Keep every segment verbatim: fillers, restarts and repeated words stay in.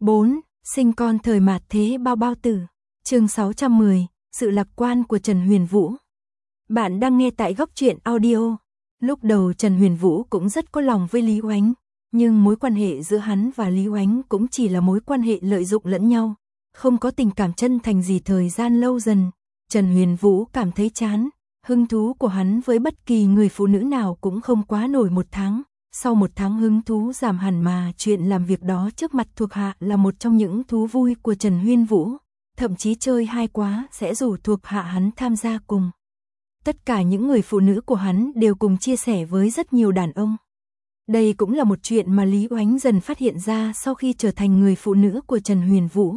bốn. Sinh con thời mạt thế bao bao tử. Chương sáu trăm mười. Sự lạc quan của Trần Huyền Vũ. Bạn đang nghe tại Góc Truyện Audio. Lúc đầu Trần Huyền Vũ cũng rất có lòng với Lý Oánh, nhưng mối quan hệ giữa hắn và Lý Oánh cũng chỉ là mối quan hệ lợi dụng lẫn nhau, không có tình cảm chân thành gì. Thời gian lâu dần, Trần Huyền Vũ cảm thấy chán, hứng thú của hắn với bất kỳ người phụ nữ nào cũng không quá nổi một tháng. Sau một tháng hứng thú giảm hẳn, mà chuyện làm việc đó trước mặt thuộc hạ là một trong những thú vui của Trần Huyền Vũ, thậm chí chơi hay quá sẽ rủ thuộc hạ hắn tham gia cùng. Tất cả những người phụ nữ của hắn đều cùng chia sẻ với rất nhiều đàn ông. Đây cũng là một chuyện mà Lý Oánh dần phát hiện ra sau khi trở thành người phụ nữ của Trần Huyền Vũ.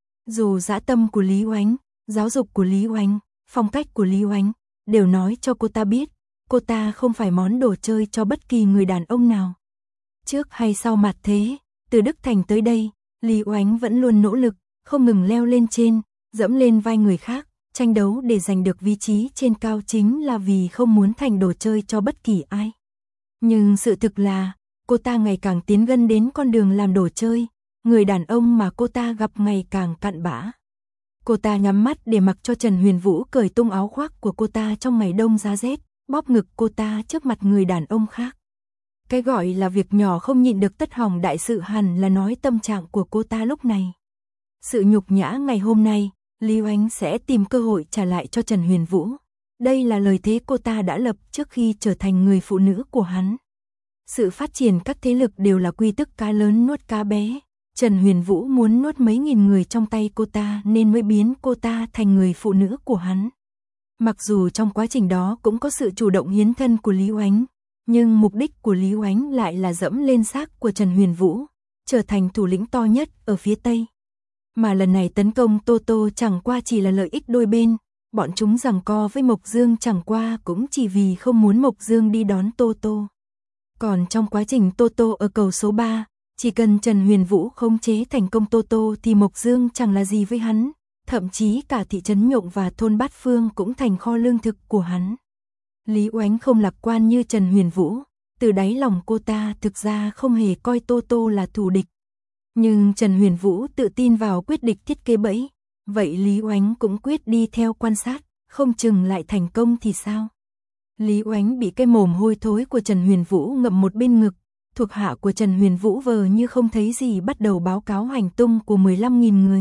Dù dã tâm của Lý Oánh, giáo dục của Lý Oánh, phong cách của Lý Oánh đều nói cho cô ta biết, cô ta không phải món đồ chơi cho bất kỳ người đàn ông nào. Trước hay sau mạt thế, từ Đức Thành tới đây, Lý Oánh vẫn luôn nỗ lực, không ngừng leo lên trên, dẫm lên vai người khác, tranh đấu để giành được vị trí trên cao, chính là vì không muốn thành đồ chơi cho bất kỳ ai. Nhưng sự thực là, cô ta ngày càng tiến gần đến con đường làm đồ chơi, người đàn ông mà cô ta gặp ngày càng cặn bã. Cô ta nhắm mắt để mặc cho Trần Huyền Vũ cởi tung áo khoác của cô ta trong ngày đông giá rét, bóp ngực cô ta trước mặt người đàn ông khác. Cái gọi là việc nhỏ không nhịn được tất hỏng đại sự hẳn là nói tâm trạng của cô ta lúc này. Sự nhục nhã ngày hôm nay, Lý Oánh sẽ tìm cơ hội trả lại cho Trần Huyền Vũ. Đây là lời thề cô ta đã lập trước khi trở thành người phụ nữ của hắn. Sự phát triển các thế lực đều là quy tắc cá lớn nuốt cá bé. Trần Huyền Vũ muốn nuốt mấy nghìn người trong tay cô ta nên mới biến cô ta thành người phụ nữ của hắn. Mặc dù trong quá trình đó cũng có sự chủ động hiến thân của Lý Oánh, nhưng mục đích của Lý Oánh lại là dẫm lên xác của Trần Huyền Vũ, trở thành thủ lĩnh to nhất ở phía Tây. Mà lần này tấn công Tô Tô chẳng qua chỉ là lợi ích đôi bên, bọn chúng giằng co với Mộc Dương chẳng qua cũng chỉ vì không muốn Mộc Dương đi đón Tô Tô. Còn trong quá trình Tô Tô ở cầu số ba, chỉ cần Trần Huyền Vũ khống chế thành công Tô Tô thì Mộc Dương chẳng là gì với hắn, thậm chí cả thị trấn Nhộng và thôn Bát Phương cũng thành kho lương thực của hắn. Lý Oánh không lạc quan như Trần Huyền Vũ, từ đáy lòng cô ta thực ra không hề coi Tô Tô là thù địch. Nhưng Trần Huyền Vũ tự tin vào quyết định thiết kế bẫy, vậy Lý Oánh cũng quyết đi theo quan sát, không chừng lại thành công thì sao. Lý Oánh bị cái mồm hôi thối của Trần Huyền Vũ ngậm một bên ngực, thuộc hạ của Trần Huyền Vũ vờ như không thấy gì bắt đầu báo cáo hành tung của mười lăm nghìn người.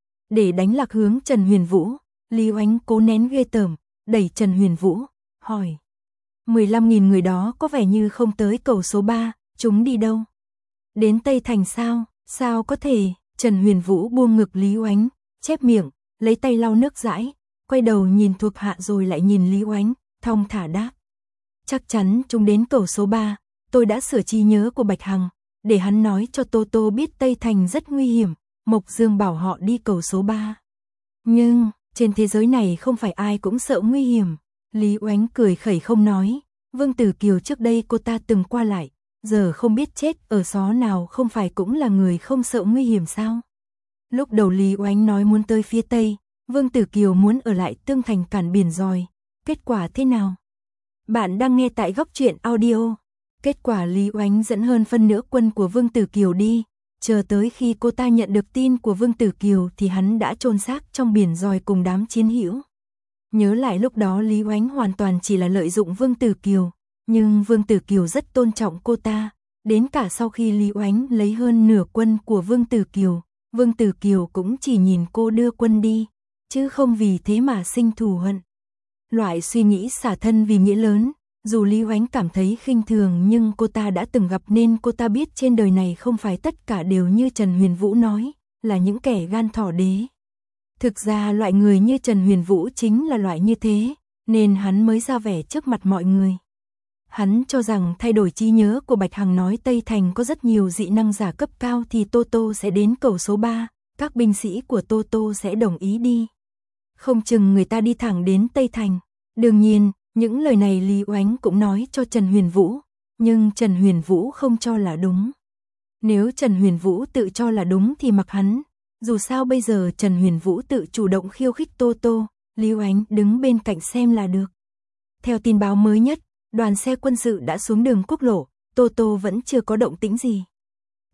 Để đánh lạc hướng Trần Huyền Vũ, Lý Oánh cố nén ghê tởm, đẩy Trần Huyền Vũ, hỏi. mười lăm nghìn người đó có vẻ như không tới cầu số ba, chúng đi đâu? Đến Tây Thành sao? Sao có thể? Trần Huyền Vũ buông ngực Lý Oánh, chép miệng, lấy tay lau nước dãi, quay đầu nhìn thuộc hạ rồi lại nhìn Lý Oánh, thong thả đáp. Chắc chắn chúng đến cầu số ba, tôi đã sửa trí nhớ của Bạch Hằng, để hắn nói cho Tô Tô biết Tây Thành rất nguy hiểm, Mộc Dương bảo họ đi cầu số ba. Nhưng, trên thế giới này không phải ai cũng sợ nguy hiểm. Lý Oánh cười khẩy không nói, Vương Tử Kiều trước đây cô ta từng qua lại, giờ không biết chết ở xó nào không phải cũng là người không sợ nguy hiểm sao? Lúc đầu Lý Oánh nói muốn tới phía Tây, Vương Tử Kiều muốn ở lại Tương Thành cản biển rồi, kết quả thế nào? Bạn đang nghe tại Góc Truyện Audio. Kết quả Lý Oánh dẫn hơn phân nửa quân của Vương Tử Kiều đi, chờ tới khi cô ta nhận được tin của Vương Tử Kiều thì hắn đã chôn xác trong biển rồi cùng đám chiến hữu. Nhớ lại lúc đó Lý Oánh hoàn toàn chỉ là lợi dụng Vương Tử Kiều, nhưng Vương Tử Kiều rất tôn trọng cô ta, đến cả sau khi Lý Oánh lấy hơn nửa quân của Vương Tử Kiều, Vương Tử Kiều cũng chỉ nhìn cô đưa quân đi, chứ không vì thế mà sinh thù hận. Loại suy nghĩ xả thân vì nghĩa lớn, dù Lý Oánh cảm thấy khinh thường nhưng cô ta đã từng gặp nên cô ta biết trên đời này không phải tất cả đều như Trần Huyền Vũ nói, là những kẻ gan thỏ đế. Thực ra loại người như Trần Huyền Vũ chính là loại như thế, nên hắn mới ra vẻ trước mặt mọi người. Hắn cho rằng thay đổi trí nhớ của Bạch Hằng nói Tây Thành có rất nhiều dị năng giả cấp cao thì Tô Tô sẽ đến cầu số ba, các binh sĩ của Tô Tô sẽ đồng ý đi. Không chừng người ta đi thẳng đến Tây Thành. Đương nhiên, những lời này Lý Oánh cũng nói cho Trần Huyền Vũ, nhưng Trần Huyền Vũ không cho là đúng. Nếu Trần Huyền Vũ tự cho là đúng thì mặc hắn, dù sao bây giờ Trần Huyền Vũ tự chủ động khiêu khích Tô Tô, Lý Oánh đứng bên cạnh xem là được. Theo tin báo mới nhất, đoàn xe quân sự đã xuống đường quốc lộ, Tô Tô vẫn chưa có động tĩnh gì.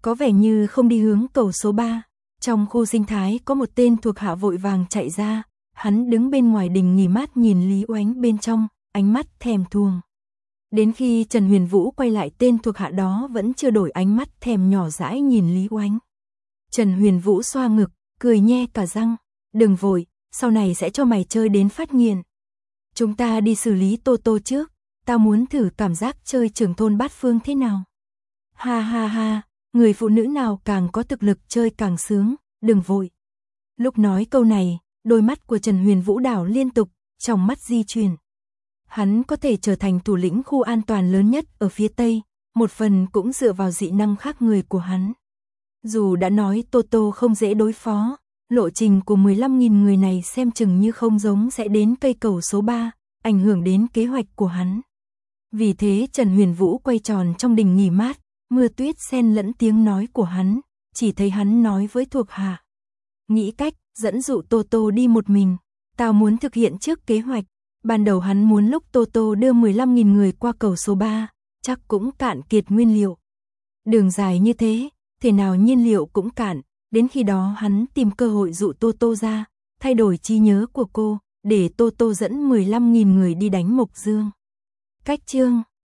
có vẻ như không đi hướng cầu số ba. Trong khu sinh thái có một tên thuộc hạ vội vàng chạy ra, hắn đứng bên ngoài đình nghỉ mát nhìn Lý Oánh bên trong, ánh mắt thèm thuồng. Đến khi Trần Huyền Vũ quay lại, tên thuộc hạ đó vẫn chưa đổi ánh mắt thèm nhỏ dãi nhìn Lý Oánh. Trần Huyền Vũ xoa ngực, cười nhe cả răng, đừng vội, sau này sẽ cho mày chơi đến phát nghiện. Chúng ta đi xử lý Tô Tô trước, tao muốn thử cảm giác chơi trưởng thôn bát phương thế nào. Ha ha ha, người phụ nữ nào càng có thực lực chơi càng sướng, đừng vội. Lúc nói câu này, đôi mắt của Trần Huyền Vũ đảo liên tục, trong mắt di chuyển. Hắn có thể trở thành thủ lĩnh khu an toàn lớn nhất ở phía Tây, một phần cũng dựa vào dị năng khác người của hắn. Dù đã nói Tô Tô không dễ đối phó, lộ trình của mười lăm nghìn người này xem chừng như không giống sẽ đến cây cầu số ba, ảnh hưởng đến kế hoạch của hắn. Vì thế Trần Huyền Vũ quay tròn trong đình nghỉ mát, mưa tuyết xen lẫn tiếng nói của hắn, chỉ thấy hắn nói với thuộc hạ. Nghĩ cách, dẫn dụ Tô Tô đi một mình, tao muốn thực hiện trước kế hoạch. Ban đầu hắn muốn lúc Tô Tô đưa mười lăm nghìn người qua cầu số ba, chắc cũng cạn kiệt nguyên liệu. Đường dài như thế, thế nào nhiên liệu cũng cạn, đến khi đó hắn tìm cơ hội dụ Tô Tô ra, thay đổi trí nhớ của cô, để Tô Tô dẫn mười lăm nghìn người đi đánh Mộc Dương. Cách chương